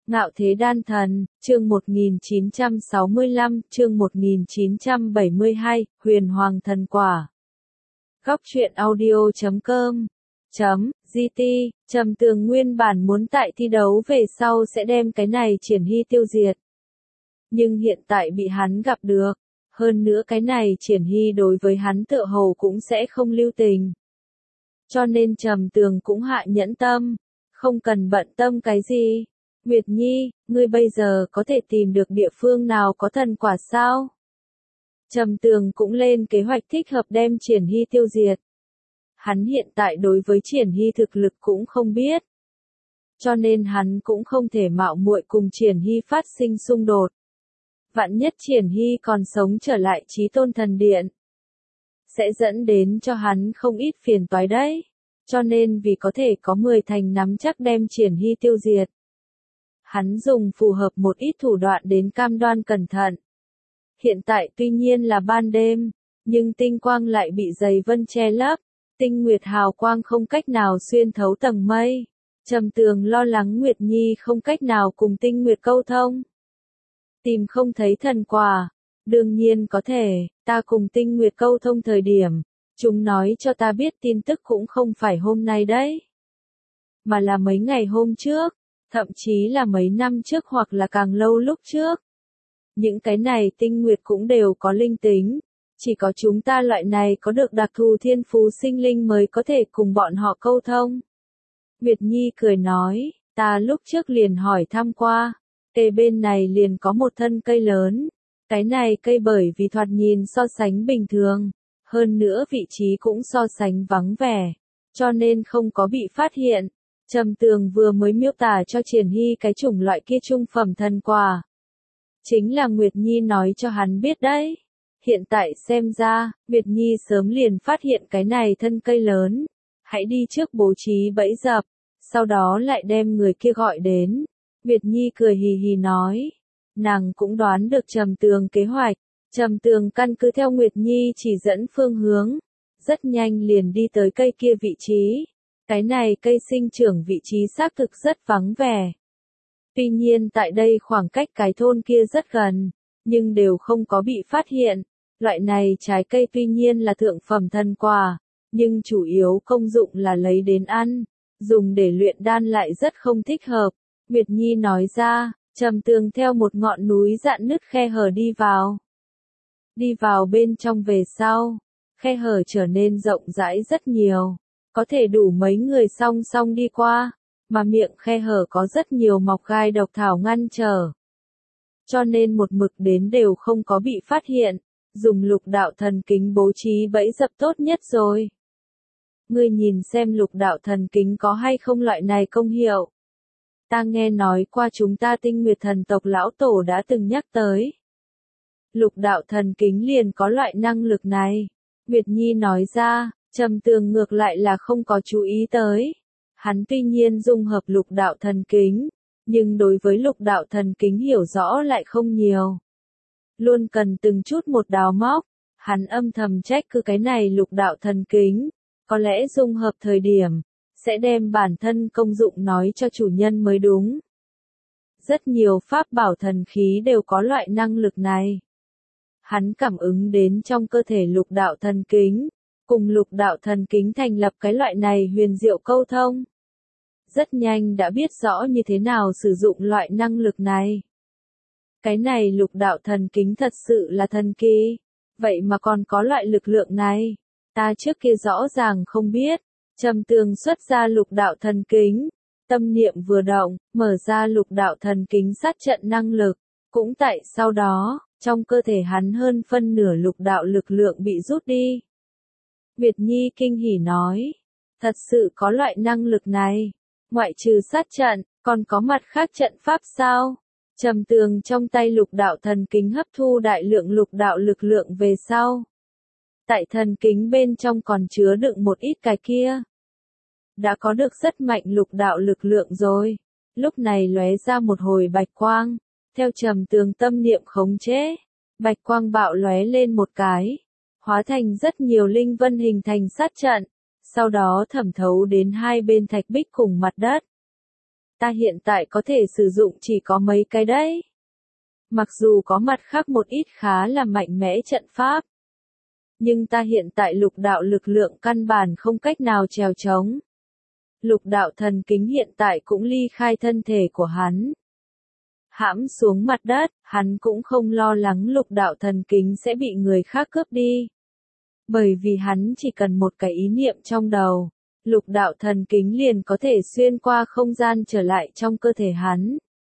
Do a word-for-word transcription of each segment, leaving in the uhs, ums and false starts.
Ngạo Thế Đan Thần, chương một nghìn chín trăm sáu mươi lăm, chương một nghìn chín trăm bảy mươi hai, Huyền Hoàng Thần Quả. Góc truyện audio chấm com chấm gt, Trầm Tường nguyên bản muốn tại thi đấu về sau sẽ đem cái này Triển Hy tiêu diệt. Nhưng hiện tại bị hắn gặp được. Hơn nữa cái này Triển Hy đối với hắn tựa hồ cũng sẽ không lưu tình. Cho nên Trầm Tường cũng hạ nhẫn tâm. Không cần bận tâm cái gì. Nguyệt Nhi, ngươi bây giờ có thể tìm được địa phương nào có thần quả sao? Trầm Tường cũng lên kế hoạch thích hợp đem Triển Hy tiêu diệt. Hắn hiện tại đối với Triển Hy thực lực cũng không biết. Cho nên hắn cũng không thể mạo muội cùng Triển Hy phát sinh xung đột. Vạn nhất Triển Hy còn sống trở lại Chí Tôn Thần Điện. Sẽ dẫn đến cho hắn không ít phiền toái đấy. Cho nên vì có thể có mười thành nắm chắc đem Triển Hy tiêu diệt. Hắn dùng phù hợp một ít thủ đoạn đến cam đoan cẩn thận. Hiện tại tuy nhiên là ban đêm, nhưng tinh quang lại bị dày vân che lấp, tinh nguyệt hào quang không cách nào xuyên thấu tầng mây. Trầm Tường lo lắng Nguyệt Nhi không cách nào cùng tinh nguyệt câu thông. Tìm không thấy thần quả, đương nhiên có thể, ta cùng tinh nguyệt câu thông thời điểm, chúng nói cho ta biết tin tức cũng không phải hôm nay đấy, mà là mấy ngày hôm trước. Thậm chí là mấy năm trước hoặc là càng lâu lúc trước. Những cái này tinh nguyệt cũng đều có linh tính. Chỉ có chúng ta loại này có được đặc thù thiên phú sinh linh mới có thể cùng bọn họ câu thông. Nguyệt Nhi cười nói, ta lúc trước liền hỏi thăm qua. Kề bên này liền có một thân cây lớn. Cái này cây bởi vì thoạt nhìn so sánh bình thường. Hơn nữa vị trí cũng so sánh vắng vẻ. Cho nên không có bị phát hiện. Trầm Tường vừa mới miêu tả cho Triển Hy cái chủng loại kia trung phẩm thần quả. Chính là Nguyệt Nhi nói cho hắn biết đấy. Hiện tại xem ra, Nguyệt Nhi sớm liền phát hiện cái này thân cây lớn. Hãy đi trước bố trí bẫy dập, sau đó lại đem người kia gọi đến. Nguyệt Nhi cười hì hì nói. Nàng cũng đoán được Trầm Tường kế hoạch. Trầm Tường căn cứ theo Nguyệt Nhi chỉ dẫn phương hướng. Rất nhanh liền đi tới cây kia vị trí. Cái này cây sinh trưởng vị trí xác thực rất vắng vẻ. Tuy nhiên tại đây khoảng cách cái thôn kia rất gần, nhưng đều không có bị phát hiện. Loại này trái cây tuy nhiên là thượng phẩm thần quả, nhưng chủ yếu công dụng là lấy đến ăn, dùng để luyện đan lại rất không thích hợp. Nguyệt Nhi nói ra, Trầm Tường theo một ngọn núi dạn nứt khe hở đi vào. Đi vào bên trong về sau, khe hở trở nên rộng rãi rất nhiều. Có thể đủ mấy người song song đi qua, mà miệng khe hở có rất nhiều mọc gai độc thảo ngăn trở. Cho nên một mực đến đều không có bị phát hiện, dùng lục đạo thần kính bố trí bẫy dập tốt nhất rồi. Ngươi nhìn xem lục đạo thần kính có hay không loại này công hiệu. Ta nghe nói qua chúng ta Tinh Nguyệt thần tộc lão tổ đã từng nhắc tới. Lục đạo thần kính liền có loại năng lực này. Nguyệt Nhi nói ra. Trầm Tường ngược lại là không có chú ý tới. Hắn tuy nhiên dung hợp lục đạo thần kính, nhưng đối với lục đạo thần kính hiểu rõ lại không nhiều. Luôn cần từng chút một đào móc, hắn âm thầm trách cứ cái này lục đạo thần kính, có lẽ dung hợp thời điểm, sẽ đem bản thân công dụng nói cho chủ nhân mới đúng. Rất nhiều pháp bảo thần khí đều có loại năng lực này. Hắn cảm ứng đến trong cơ thể lục đạo thần kính. Cùng lục đạo thần kính thành lập cái loại này huyền diệu câu thông. Rất nhanh đã biết rõ như thế nào sử dụng loại năng lực này. Cái này lục đạo thần kính thật sự là thần kỳ. Vậy mà còn có loại lực lượng này. Ta trước kia rõ ràng không biết. Trầm Tường xuất ra lục đạo thần kính. Tâm niệm vừa động, mở ra lục đạo thần kính sát trận năng lực. Cũng tại sau đó, trong cơ thể hắn hơn phân nửa lục đạo lực lượng bị rút đi. Nguyệt Nhi kinh hỉ nói, thật sự có loại năng lực này, ngoại trừ sát trận, còn có mặt khác trận pháp sao? Trầm Tường trong tay lục đạo thần kính hấp thu đại lượng lục đạo lực lượng về sau. Tại thần kính bên trong còn chứa đựng một ít cái kia. Đã có được rất mạnh lục đạo lực lượng rồi. Lúc này lóe ra một hồi bạch quang, theo Trầm Tường tâm niệm khống chế, bạch quang bạo lóe lên một cái. Hóa thành rất nhiều linh vân hình thành sát trận, sau đó thẩm thấu đến hai bên thạch bích cùng mặt đất. ta hiện tại có thể sử dụng chỉ có mấy cái đấy. Mặc dù có mặt khác một ít khá là mạnh mẽ trận pháp. Nhưng ta hiện tại lục đạo lực lượng căn bản không cách nào trèo trống. Lục đạo thần kính hiện tại cũng ly khai thân thể của hắn. Hãm xuống mặt đất, hắn cũng không lo lắng lục đạo thần kính sẽ bị người khác cướp đi. Bởi vì hắn chỉ cần một cái ý niệm trong đầu, lục đạo thần kính liền có thể xuyên qua không gian trở lại trong cơ thể hắn.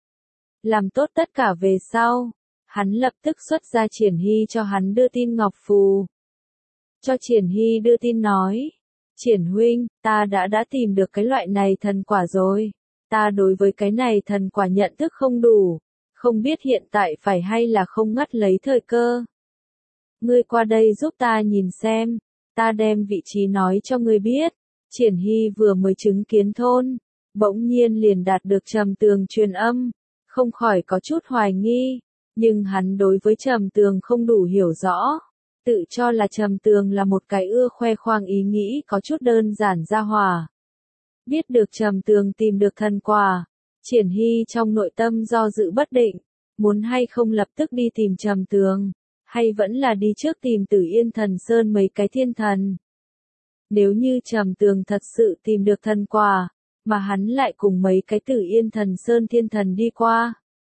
Làm tốt tất cả về sau, hắn lập tức xuất ra Triển Hy cho hắn đưa tin ngọc phù. Cho Triển Hy đưa tin nói, Triển huynh, ta đã đã tìm được cái loại này thần quả rồi. Ta đối với cái này thần quả nhận thức không đủ, không biết hiện tại phải hay là không ngắt lấy thời cơ. Ngươi qua đây giúp ta nhìn xem, ta đem vị trí nói cho ngươi biết. Triển Hy vừa mới chứng kiến thôn, bỗng nhiên liền đạt được Trầm Tường truyền âm, không khỏi có chút hoài nghi, nhưng hắn đối với Trầm Tường không đủ hiểu rõ, tự cho là Trầm Tường là một cái ưa khoe khoang ý nghĩ có chút đơn giản ra hòa. Biết được Trầm Tường tìm được thần quả, Triển Hy trong nội tâm do dự bất định, muốn hay không lập tức đi tìm Trầm Tường, hay vẫn là đi trước tìm Tử Yên Thần Sơn mấy cái thiên thần. Nếu như Trầm Tường thật sự tìm được thần quả, mà hắn lại cùng mấy cái Tử Yên Thần Sơn thiên thần đi qua.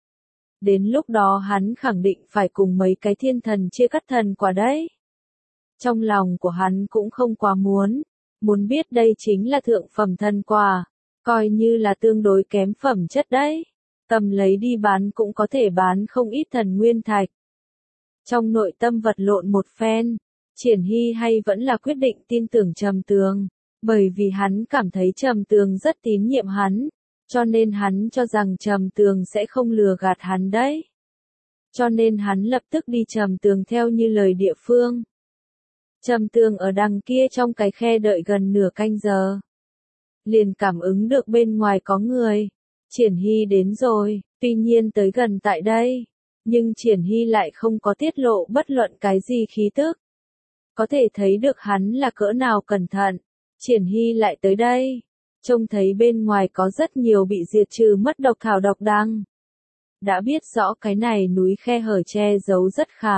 Đến lúc đó hắn khẳng định phải cùng mấy cái thiên thần chia cắt thần quả đấy. Trong lòng của hắn cũng không quá muốn, muốn biết đây chính là thượng phẩm thần quả, coi như là tương đối kém phẩm chất đấy. Cầm lấy đi bán cũng có thể bán không ít thần nguyên thạch. Trong nội tâm vật lộn một phen, Triển Hy hay vẫn là quyết định tin tưởng Trầm Tường, bởi vì hắn cảm thấy Trầm Tường rất tín nhiệm hắn, cho nên hắn cho rằng Trầm Tường sẽ không lừa gạt hắn đấy. Cho nên hắn lập tức đi Trầm Tường theo như lời địa phương. Trầm Tường ở đằng kia trong cái khe đợi gần nửa canh giờ. Liền cảm ứng được bên ngoài có người. Triển Hy đến rồi, tuy nhiên tới gần tại đây. Nhưng Triển Hy lại không có tiết lộ bất luận cái gì khí tức. Có thể thấy được hắn là cỡ nào cẩn thận. Triển Hy lại tới đây. Trông thấy bên ngoài có rất nhiều bị diệt trừ mất độc thảo độc đăng. Đã biết rõ cái này núi khe hở che giấu rất khá.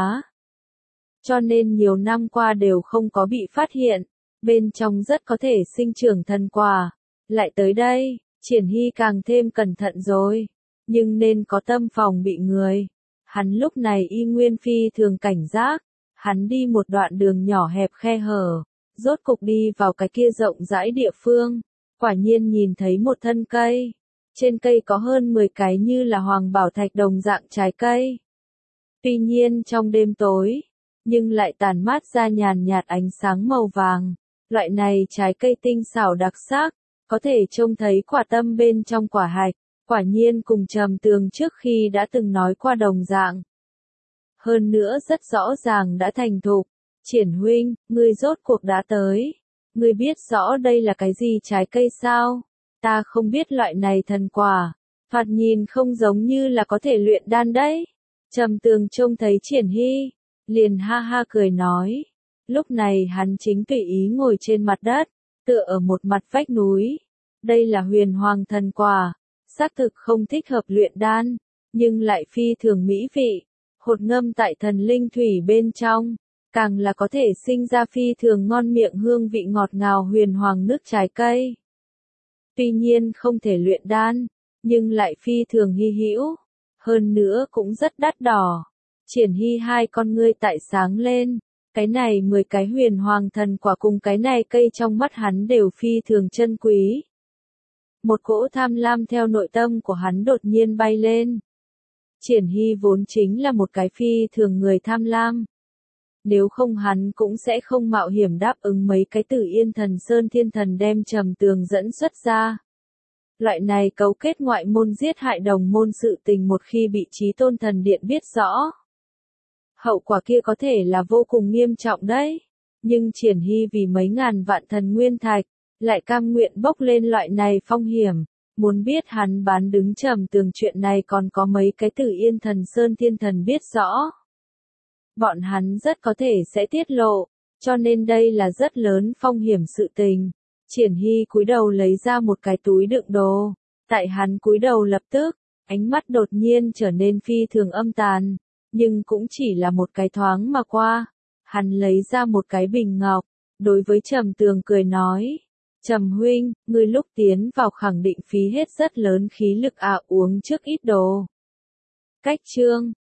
Cho nên nhiều năm qua đều không có bị phát hiện. Bên trong rất có thể sinh trưởng thần quả. Lại tới đây, Triển Hy càng thêm cẩn thận rồi. Nhưng nên có tâm phòng bị người. Hắn lúc này y nguyên phi thường cảnh giác. Hắn đi một đoạn đường nhỏ hẹp khe hở. Rốt cục đi vào cái kia rộng rãi địa phương. Quả nhiên nhìn thấy một thân cây. Trên cây có hơn mười cái như là hoàng bảo thạch đồng dạng trái cây. Tuy nhiên trong đêm tối, nhưng lại tàn mát ra nhàn nhạt ánh sáng màu vàng. Loại này trái cây tinh xảo đặc sắc, có thể trông thấy quả tâm bên trong quả hạch. Quả nhiên cùng Trầm Tường trước khi đã từng nói qua đồng dạng. Hơn nữa rất rõ ràng đã thành thục. Triển huynh, ngươi rốt cuộc đã tới. Ngươi biết rõ đây là cái gì trái cây sao? Ta không biết loại này thần quả. Thoạt nhìn không giống như là có thể luyện đan đấy. Trầm Tường trông thấy Triển Hy, liền ha ha cười nói. Lúc này hắn chính tùy ý ngồi trên mặt đất, tựa ở một mặt vách núi. Đây là huyền hoàng thần quả, xác thực không thích hợp luyện đan, nhưng lại phi thường mỹ vị. Hột ngâm tại thần linh thủy bên trong, càng là có thể sinh ra phi thường ngon miệng hương vị ngọt ngào huyền hoàng nước trái cây. Tuy nhiên không thể luyện đan, nhưng lại phi thường hy hữu, hơn nữa cũng rất đắt đỏ. Triển Hy hai con ngươi tại sáng lên, cái này mười cái huyền hoàng thần quả cùng cái này cây trong mắt hắn đều phi thường chân quý. Một cỗ tham lam theo nội tâm của hắn đột nhiên bay lên. Triển Hy vốn chính là một cái phi thường người tham lam. Nếu không hắn cũng sẽ không mạo hiểm đáp ứng mấy cái Tử Yên Thần Sơn thiên thần đem Trầm Tường dẫn xuất ra. Loại này cấu kết ngoại môn giết hại đồng môn sự tình một khi bị Chí Tôn Thần Điện biết rõ. Hậu quả kia có thể là vô cùng nghiêm trọng đấy. Nhưng Triển Hy vì mấy ngàn vạn thần nguyên thạch, lại cam nguyện bốc lên loại này phong hiểm. Muốn biết hắn bán đứng Trầm Tường chuyện này còn có mấy cái Tử Yên Thần Sơn thiên thần biết rõ. Bọn hắn rất có thể sẽ tiết lộ, cho nên đây là rất lớn phong hiểm sự tình. Triển Hy cúi đầu lấy ra một cái túi đựng đồ, Tại hắn cúi đầu lập tức, ánh mắt đột nhiên trở nên phi thường âm tàn, nhưng cũng chỉ là một cái thoáng mà qua. Hắn lấy ra một cái bình ngọc, đối với Trầm Tường cười nói, Trầm huynh, ngươi lúc tiến vào khẳng định phí hết rất lớn khí lực à, uống trước ít đồ. Cách chương